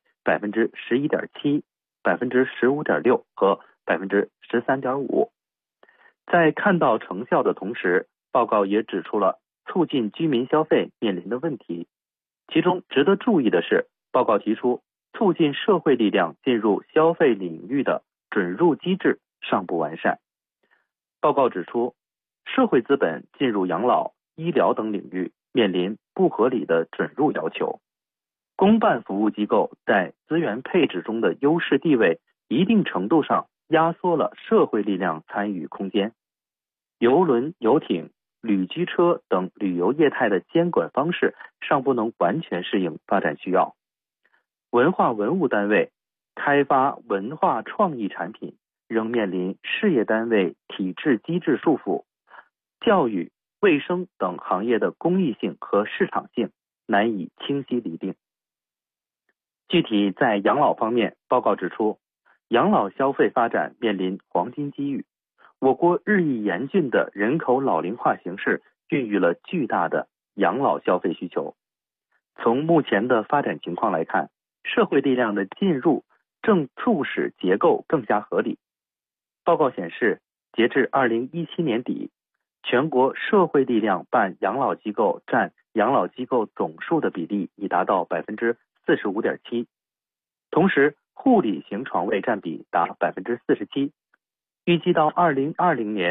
11.7%、15.6% 和 13.5%。 在看到成效的同时，报告也指出了促进居民消费面临的问题。其中值得注意的是，报告提出促进社会力量进入消费领域的准入机制尚不完善。报告指出，社会资本进入养老、医疗等领域面临不合理的准入要求，公办服务机构在资源配置中的优势地位一定程度上压缩了社会力量参与空间。邮轮、游艇、旅居车等旅游业态的监管方式尚不能完全适应发展需要。文化文物单位开发文化创意产品仍面临事业单位体制机制束缚，教育、卫生等行业的公益性和市场性难以清晰厘定。具体在养老方面，报告指出，养老消费发展面临黄金机遇。我国日益严峻的人口老龄化形势孕育了巨大的养老消费需求。从目前的发展情况来看，社会力量的进入正促使结构更加合理。报告显示，截至2017年底，全国社会力量办养老机构占养老机构总数的比例已达到 45.7%， 同时护理型床位占比达 47%。预计到2020年，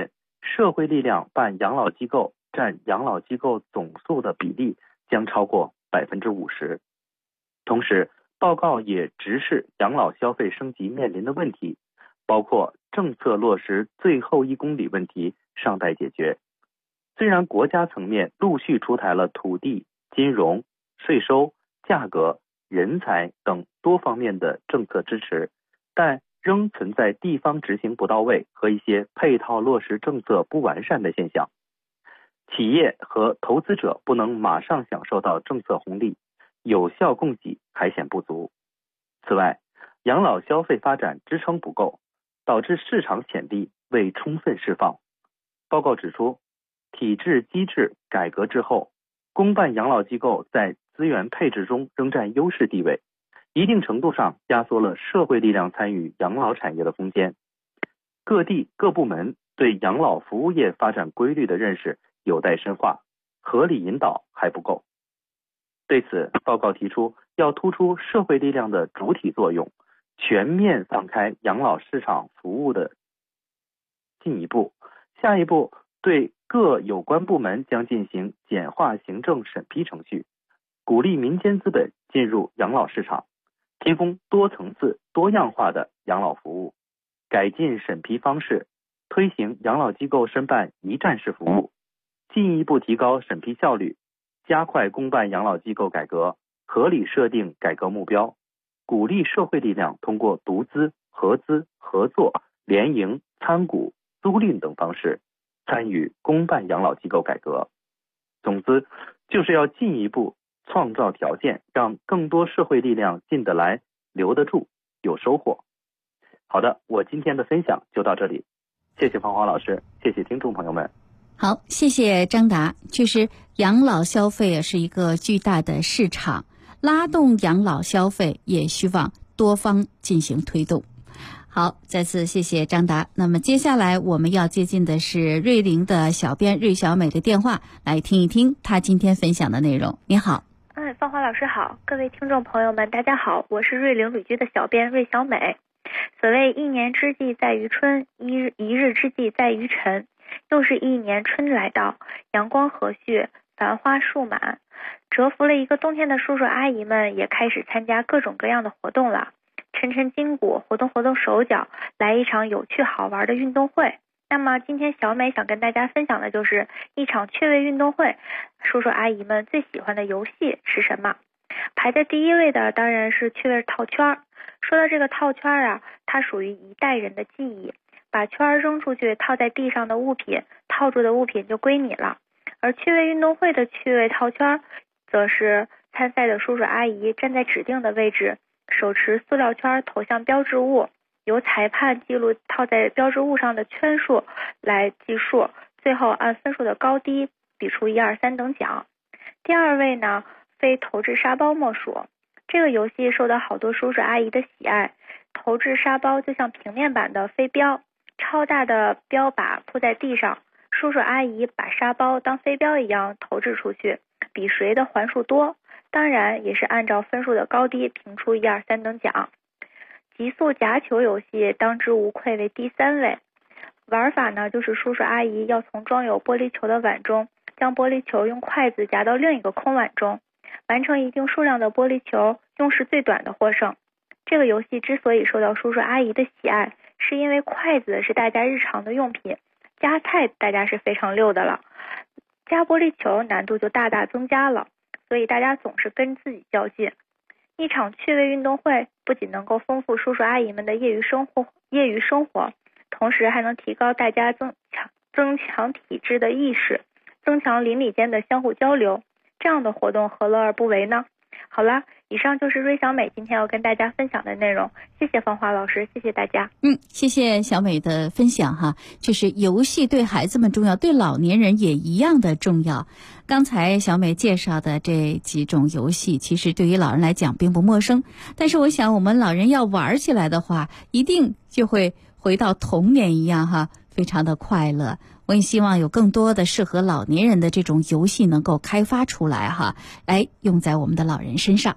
社会力量办养老机构占养老机构总数的比例将超过50%。同时，报告也直视养老消费升级面临的问题，包括政策落实最后1公里问题尚待解决。虽然国家层面陆续出台了土地、金融、税收、价格、人才等多方面的政策支持，但仍存在地方执行不到位和一些配套落实政策不完善的现象。企业和投资者不能马上享受到政策红利，有效供给还显不足。此外，养老消费发展支撑不够，导致市场潜力未充分释放。报告指出，体制机制改革之后，公办养老机构在资源配置中仍占优势地位，一定程度上压缩了社会力量参与养老产业的空间。各地各部门对养老服务业发展规律的认识有待深化，合理引导还不够。对此，报告提出要突出社会力量的主体作用，全面放开养老市场服务的进一步。下一步，对各有关部门将进行简化行政审批程序，鼓励民间资本进入养老市场，提供多层次多样化的养老服务，改进审批方式，推行养老机构申办一站式服务，进一步提高审批效率，加快公办养老机构改革，合理设定改革目标，鼓励社会力量通过独资、合资、合作、联营、参股、租赁等方式参与公办养老机构改革。总之，就是要进一步创造条件，让更多社会力量进得来、留得住、有收获。好的，我今天的分享就到这里，谢谢芳华老师，谢谢听众朋友们。 好，谢谢张达。确实，养老消费是一个巨大的市场，拉动养老消费也希望多方进行推动。好，再次谢谢张达。那么接下来我们要接近的是瑞玲的小编瑞小美的电话，来听一听她今天分享的内容。你好。 芳华老师好，各位听众朋友们大家好，我是瑞玲旅居的小编瑞小美。所谓一年之计在于春，一日之计在于晨。又是一年春来到，阳光和煦，繁花树满，蛰伏了一个冬天的叔叔阿姨们也开始参加各种各样的活动了，抻抻筋骨，活动活动手脚，来一场有趣好玩的运动会。那么今天小美想跟大家分享的就是一场趣味运动会，叔叔阿姨们最喜欢的游戏是什么？排在第一位的当然是趣味套圈。说到这个套圈啊，它属于一代人的记忆，把圈扔出去，套在地上的物品，套住的物品就归你了。而趣味运动会的趣味套圈，则是参赛的叔叔阿姨站在指定的位置，手持塑料圈投向标志物，由裁判记录套在标志物上的圈数来计数，最后按分数的高低比出1、2、3等奖。第二位呢，非投掷沙包莫属。这个游戏受到好多叔叔阿姨的喜爱，投掷沙包就像平面版的飞镖，超大的标靶铺在地上，叔叔阿姨把沙包当飞镖一样投掷出去，比谁的环数多，当然也是按照分数的高低评出1、2、3等奖。极速夹球游戏当之无愧为第3位，玩法呢就是叔叔阿姨要从装有玻璃球的碗中将玻璃球用筷子夹到另一个空碗中，完成一定数量的玻璃球，用时最短的获胜。这个游戏之所以受到叔叔阿姨的喜爱，是因为筷子是大家日常的用品，夹菜大家是非常溜的了，夹玻璃球难度就大大增加了，所以大家总是跟自己较劲。一场趣味运动会不仅能够丰富叔叔阿姨们的业余生活，同时还能提高大家增强体质的意识，增强邻里间的相互交流，这样的活动何乐而不为呢？好了，以上就是瑞小美今天要跟大家分享的内容，谢谢芳华老师，谢谢大家。 谢谢小美的分享哈。就是游戏对孩子们重要，对老年人也一样的重要。刚才小美介绍的这几种游戏，其实对于老人来讲并不陌生，但是我想我们老人要玩起来的话，一定就会回到童年一样哈，非常的快乐。我也希望有更多的适合老年人的这种游戏能够开发出来哈，用在我们的老人身上。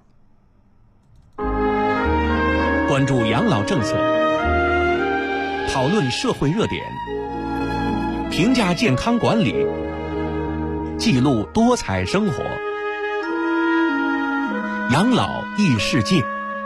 关注养老政策，讨论社会热点， 评价健康管理，记录多彩生活，养老异世界。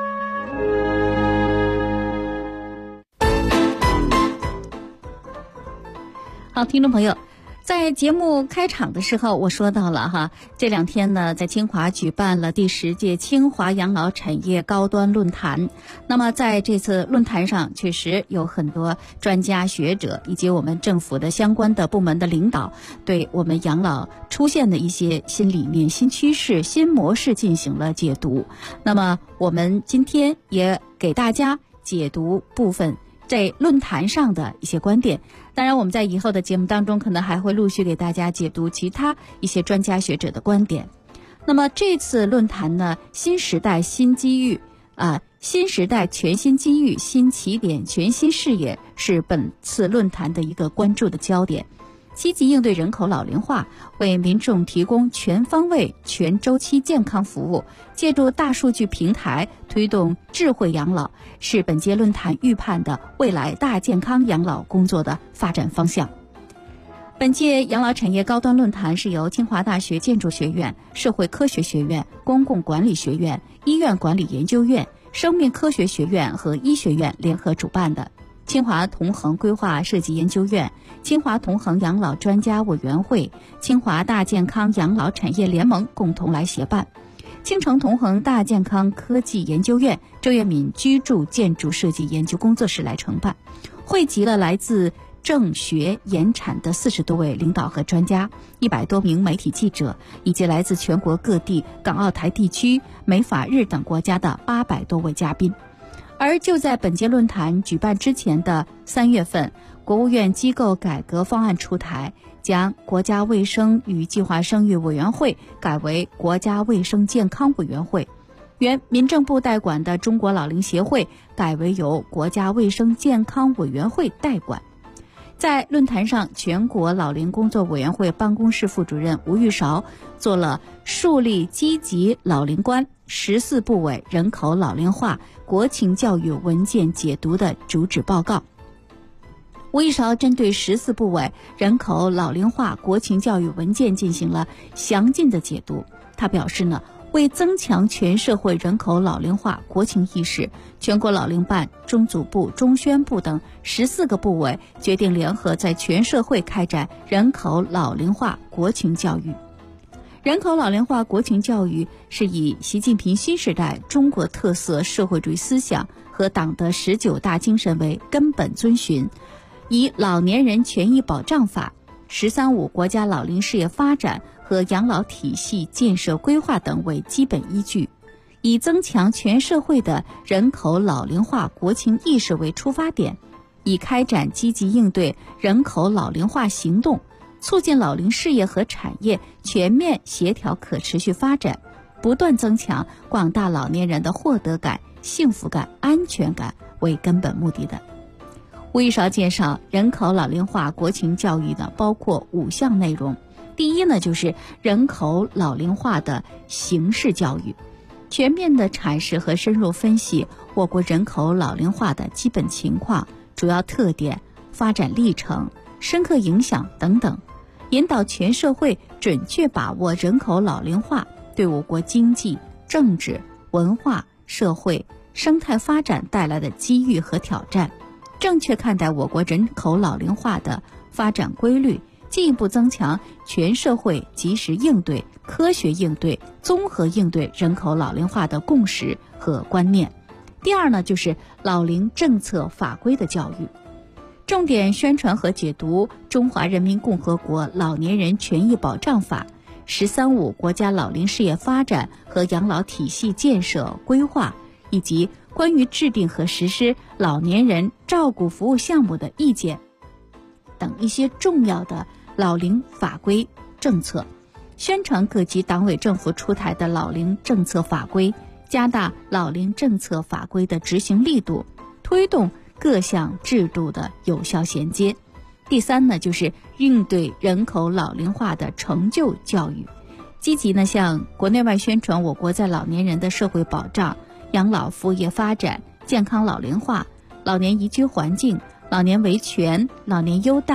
好，听众朋友，在节目开场的时候，我说到了哈，这两天呢，在清华举办了第10届清华养老产业高端论坛。那么在这次论坛上，确实有很多专家学者以及我们政府的相关的部门的领导，对我们养老出现的一些新理念、新趋势、新模式进行了解读。那么我们今天也给大家解读部分在论坛上的一些观点。当然我们在以后的节目当中可能还会陆续给大家解读其他一些专家学者的观点。那么这次论坛呢，新时代新机遇新时代全新机遇，新起点全新视野是本次论坛的一个关注的焦点。积极应对人口老龄化，为民众提供全方位、全周期健康服务，借助大数据平台推动智慧养老，是本届论坛预判的未来大健康养老工作的发展方向。本届养老产业高端论坛是由清华大学建筑学院、社会科学学院、公共管理学院、医院管理研究院、生命科学学院和医学院联合主办的。清华同衡规划设计研究院、清华同衡养老专家委员会、清华大健康养老产业联盟共同来协办。青城同衡大健康科技研究院周跃敏居住建筑设计研究工作室来承办，汇集了来自政学研产的40多位领导和专家，100多名媒体记者，以及来自全国各地、港澳台地区、美法日等国家的800多位嘉宾。而就在本届论坛举办之前的3月份，国务院机构改革方案出台，将国家卫生与计划生育委员会改为国家卫生健康委员会，原民政部代管的中国老龄协会改为由国家卫生健康委员会代管。在论坛上，全国老龄工作委员会办公室副主任吴玉韶做了树立积极老龄观14部委人口老龄化国情教育文件解读的主旨报告。吴玉韶针对14部委人口老龄化国情教育文件进行了详尽的解读。他表示呢，为增强全社会人口老龄化国情意识，全国老龄办、中组部、中宣部等14个部委决定联合在全社会开展人口老龄化国情教育。人口老龄化国情教育是以习近平新时代中国特色社会主义思想和党的19大精神为根本遵循，以老年人权益保障法、“13·5”国家老龄事业发展和养老体系建设规划等为基本依据，以增强全社会的人口老龄化国情意识为出发点，以开展积极应对人口老龄化行动，促进老龄事业和产业全面协调可持续发展，不断增强广大老年人的获得感、幸福感、安全感为根本目的的。吴玉韶介绍，人口老龄化国情教育呢，包括5项内容。第一呢，就是人口老龄化的形势教育，全面的阐释和深入分析我国人口老龄化的基本情况、主要特点、发展历程、深刻影响等等，引导全社会准确把握人口老龄化对我国经济、政治、文化、社会、生态发展带来的机遇和挑战，正确看待我国人口老龄化的发展规律，进一步增强全社会及时应对、科学应对、综合应对人口老龄化的共识和观念。第二呢，就是老龄政策法规的教育，重点宣传和解读《中华人民共和国老年人权益保障法》、“13·5”国家老龄事业发展和养老体系建设规划，以及关于制定和实施老年人照顾服务项目的意见等一些重要的老龄法规政策，宣传各级党委政府出台的老龄政策法规，加大老龄政策法规的执行力度，推动各项制度的有效衔接。第三呢，就是应对人口老龄化的成就教育，积极呢向国内外宣传我国在老年人的社会保障、养老服务业发展、健康老龄化、老年宜居环境、老年维权、老年优待、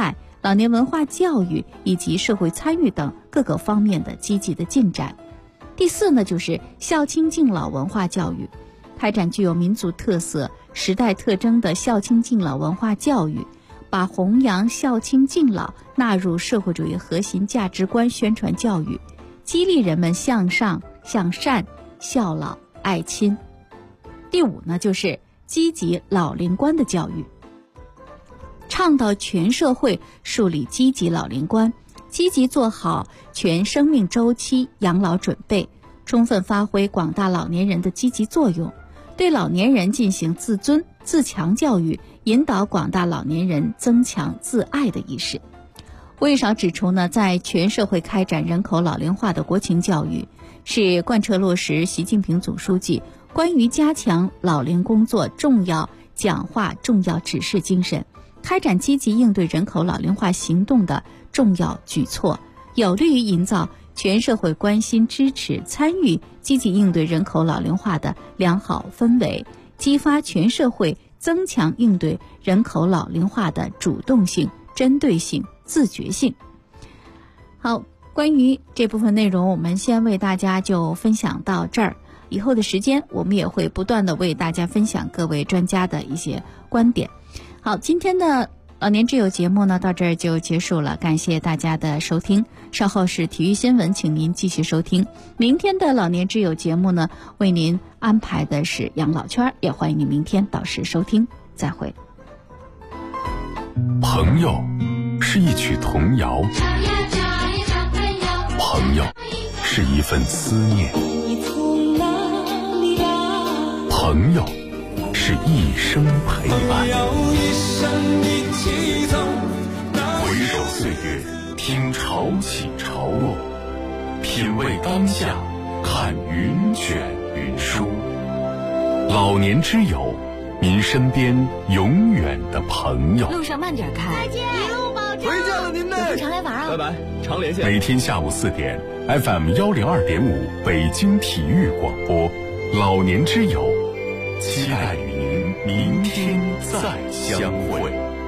老年文化教育以及社会参与等各个方面的积极的进展。第4呢，就是孝亲敬老文化教育，开展具有民族特色、时代特征的孝亲敬老文化教育，把弘扬孝亲敬老纳入社会主义核心价值观宣传教育，激励人们向上、向善、孝老、爱亲。第5呢，就是积极老龄观的教育，倡导全社会树立积极老龄观，积极做好全生命周期养老准备，充分发挥广大老年人的积极作用，对老年人进行自尊自强教育，引导广大老年人增强自爱的意识。魏少指出呢，在全社会开展人口老龄化的国情教育，是贯彻落实习近平总书记关于加强老龄工作重要讲话重要指示精神，开展积极应对人口老龄化行动的重要举措，有利于营造全社会关心支持参与积极应对人口老龄化的良好氛围，激发全社会增强应对人口老龄化的主动性、针对性、自觉性。好，关于这部分内容我们先为大家就分享到这儿，以后的时间我们也会不断的为大家分享各位专家的一些观点。好，今天的老年之友节目呢到这儿就结束了，感谢大家的收听，稍后是体育新闻，请您继续收听。明天的老年之友节目呢为您安排的是养老圈，也欢迎您明天到时收听，再会。 朋友是一曲童谣，朋友是一份思念，朋友是一生陪伴。回首岁月，听潮起潮落，品味当下，看云卷云舒。老年之友，您身边永远的朋友。 路上慢点开，再见，一路保重。回见了您嘞，有空常来玩啊。拜拜，常连线。 每天下午4点 ，FM 102.5北京体育广播，老年之友，期待与您明天再相会。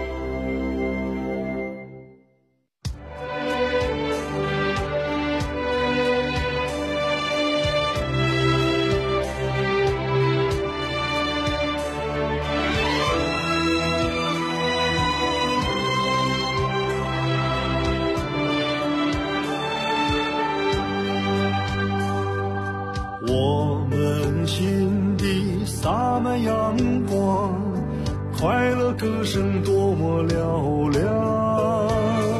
我们心底洒满阳光，快乐歌声多么嘹亮。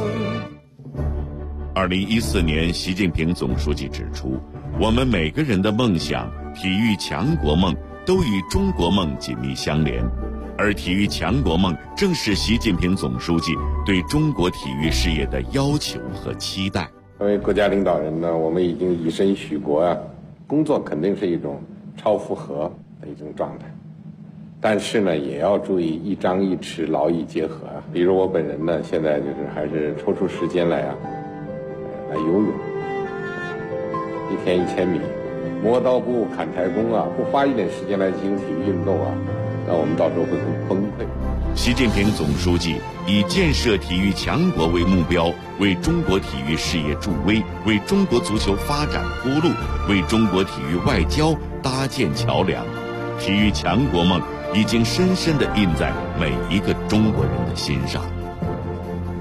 2014年，习近平总书记指出，我们每个人的梦想、体育强国梦都与中国梦紧密相连，而体育强国梦正是习近平总书记对中国体育事业的要求和期待。 作为国家领导人呢，我们已经以身许国啊，工作肯定是一种超负荷的一种状态，但是呢，也要注意一张一弛，劳逸结合啊。比如我本人呢，现在就是还是抽出时间来游泳，1天1000米，磨刀不误砍柴工啊，不花一点时间来进行体育运动啊，那我们到时候会很崩溃。 习近平总书记以建设体育强国为目标，为中国体育事业助威，为中国足球发展铺路，为中国体育外交搭建桥梁。体育强国梦已经深深地印在每一个中国人的心上。